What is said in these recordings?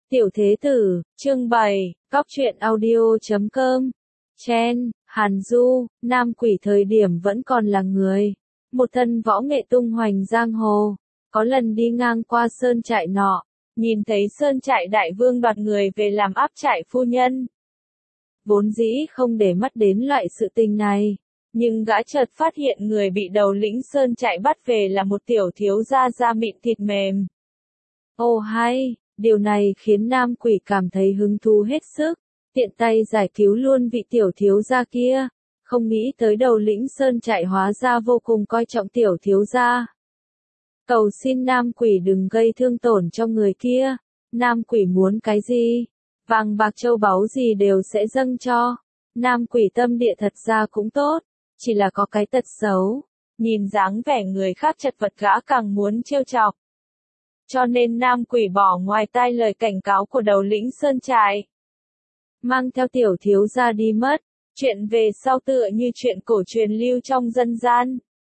Tiểu thế tử, chương 7, Cóc truyện audio.com. Chen, Hàn Du, Nam Quỷ thời điểm vẫn còn là người. Một thân võ nghệ tung hoành giang hồ. Có lần đi ngang qua sơn trại nọ, nhìn thấy sơn trại đại vương đoạt người về làm áp trại phu nhân. Vốn dĩ không để mắt đến loại sự tình này. Nhưng gã chợt phát hiện người bị đầu lĩnh sơn trại bắt về là một tiểu thiếu gia da mịn thịt mềm. Ồ hay! Điều này khiến Nam Quỷ cảm thấy hứng thú hết sức, tiện tay giải cứu luôn vị tiểu thiếu gia kia, không nghĩ tới đầu lĩnh sơn trại hóa ra vô cùng coi trọng tiểu thiếu gia. Cầu xin Nam Quỷ đừng gây thương tổn cho người kia, Nam Quỷ muốn cái gì, vàng bạc châu báu gì đều sẽ dâng cho. Nam Quỷ tâm địa thật ra cũng tốt, chỉ là có cái tật xấu, nhìn dáng vẻ người khác chật vật gã càng muốn trêu chọc. Cho nên Nam Quỷ bỏ ngoài tai lời cảnh cáo của đầu lĩnh sơn trại, mang theo tiểu thiếu gia đi mất. Chuyện về sau tựa như chuyện cổ truyền lưu trong dân gian.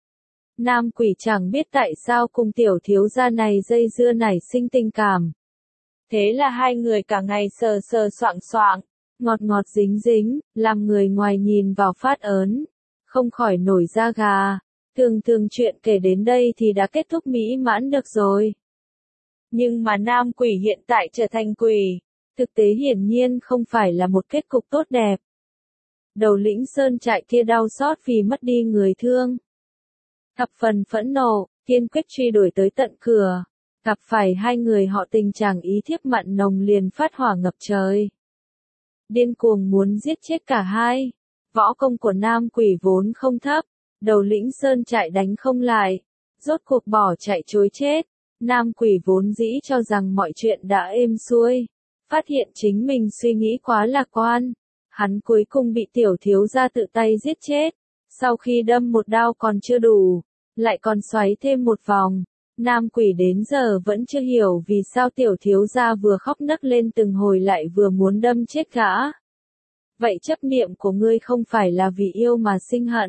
Nam Quỷ chẳng biết tại sao cùng tiểu thiếu gia này dây dưa nảy sinh tình cảm. Thế là hai người cả ngày sờ sờ soạng soạng, ngọt ngọt dính dính, làm người ngoài nhìn vào phát ớn, không khỏi nổi da gà. Thường chuyện kể đến đây thì đã kết thúc mỹ mãn được rồi. Nhưng mà Nam Quỷ hiện tại trở thành quỷ, thực tế hiển nhiên không phải là một kết cục tốt đẹp. Đầu lĩnh sơn trại kia đau xót vì mất đi người thương. Thập phần phẫn nộ, kiên quyết truy đuổi tới tận cửa. Gặp phải hai người họ tình chàng ý thiếp mặn nồng liền phát hỏa ngập trời. Điên cuồng muốn giết chết cả hai. Võ công của Nam Quỷ vốn không thấp, đầu lĩnh sơn trại đánh không lại, rốt cuộc bỏ chạy trối chết. Nam Quỷ vốn dĩ cho rằng mọi chuyện đã êm xuôi, phát hiện chính mình suy nghĩ quá lạc quan, hắn cuối cùng bị tiểu thiếu gia tự tay giết chết. Sau khi đâm một đao còn chưa đủ, lại còn xoáy thêm một vòng. Nam Quỷ đến giờ vẫn chưa hiểu vì sao tiểu thiếu gia vừa khóc nấc lên từng hồi lại vừa muốn đâm chết gã. Vậy chấp niệm của ngươi không phải là vì yêu mà sinh hận,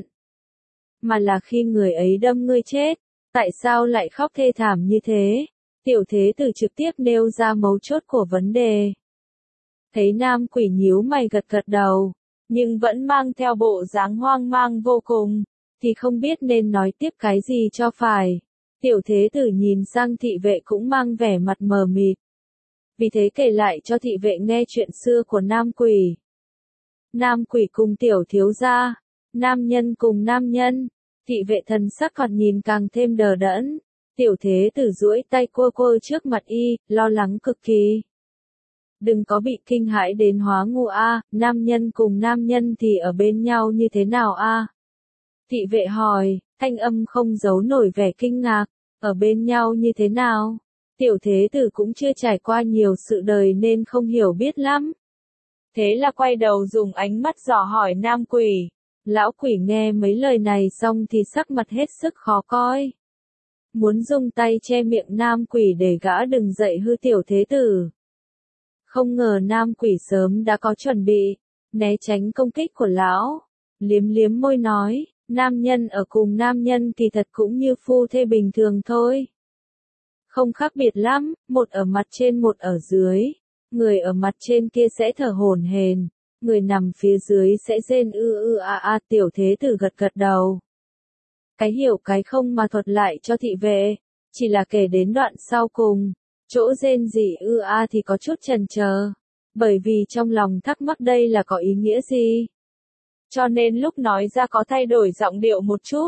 mà là khi người ấy đâm ngươi chết. Tại sao lại khóc thê thảm như thế? Tiểu thế tử trực tiếp nêu ra mấu chốt của vấn đề. Thấy Nam Quỷ nhíu mày gật gật đầu, nhưng vẫn mang theo bộ dáng hoang mang vô cùng, thì không biết nên nói tiếp cái gì cho phải. Tiểu thế tử nhìn sang thị vệ cũng mang vẻ mặt mờ mịt. Vì thế kể lại cho thị vệ nghe chuyện xưa của Nam Quỷ. Nam Quỷ cùng tiểu thiếu gia, nam nhân cùng nam nhân. Thị vệ thần sắc còn nhìn càng thêm đờ đẫn. Tiểu thế tử duỗi tay cua cua trước mặt y, lo lắng cực kỳ. Đừng có bị kinh hãi đến hóa ngu a, nam nhân cùng nam nhân thì ở bên nhau như thế nào a? Thị vệ hỏi, thanh âm không giấu nổi vẻ kinh ngạc, ở bên nhau như thế nào? Tiểu thế tử cũng chưa trải qua nhiều sự đời nên không hiểu biết lắm. Thế là quay đầu dùng ánh mắt dò hỏi Nam Quỷ. Lão Quỷ nghe mấy lời này xong thì sắc mặt hết sức khó coi. Muốn dùng tay che miệng Nam Quỷ để gã đừng dậy hư tiểu thế tử. Không ngờ Nam Quỷ sớm đã có chuẩn bị, né tránh công kích của lão. Liếm liếm môi nói, nam nhân ở cùng nam nhân thì thật cũng như phu thê bình thường thôi. Không khác biệt lắm, một ở mặt trên một ở dưới. Người ở mặt trên kia sẽ thở hổn hển, người nằm phía dưới sẽ rên tiểu thế tử gật gật đầu. Cái hiểu cái không mà thuật lại cho thị vệ, chỉ là kể đến đoạn sau cùng, chỗ rên gì thì có chút chần chờ, bởi vì trong lòng thắc mắc đây là có ý nghĩa gì. Cho nên lúc nói ra có thay đổi giọng điệu một chút.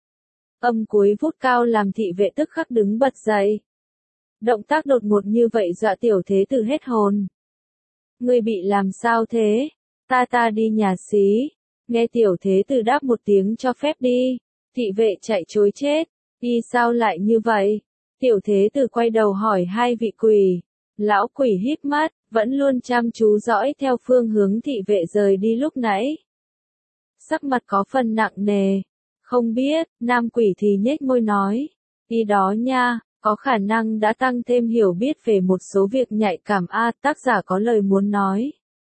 Âm cuối vút cao làm thị vệ tức khắc đứng bật dậy. Động tác đột ngột như vậy dọa tiểu thế tử hết hồn. Ngươi bị làm sao thế? Ta đi nhà xí. Nghe tiểu thế tử đáp một tiếng cho phép đi. Thị vệ chạy trối chết. Đi sao lại như vậy? Tiểu thế tử quay đầu hỏi hai vị quỷ. Lão Quỷ híp mắt, vẫn luôn chăm chú dõi theo phương hướng thị vệ rời đi lúc nãy. Sắc mặt có phần nặng nề. Không biết, Nam Quỷ thì nhếch môi nói. Đi đó nha, có khả năng đã tăng thêm hiểu biết về một số việc nhạy cảm tác giả có lời muốn nói.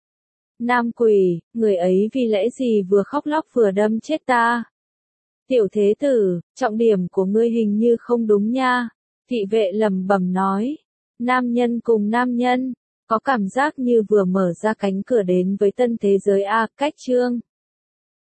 Nam Quỷ, người ấy vì lẽ gì vừa khóc lóc vừa đâm chết ta? Tiểu thế tử, trọng điểm của ngươi hình như không đúng nha. Thị vệ lẩm bẩm nói. Nam nhân cùng nam nhân, Có cảm giác như vừa mở ra cánh cửa đến với tân thế giới A, cách chương.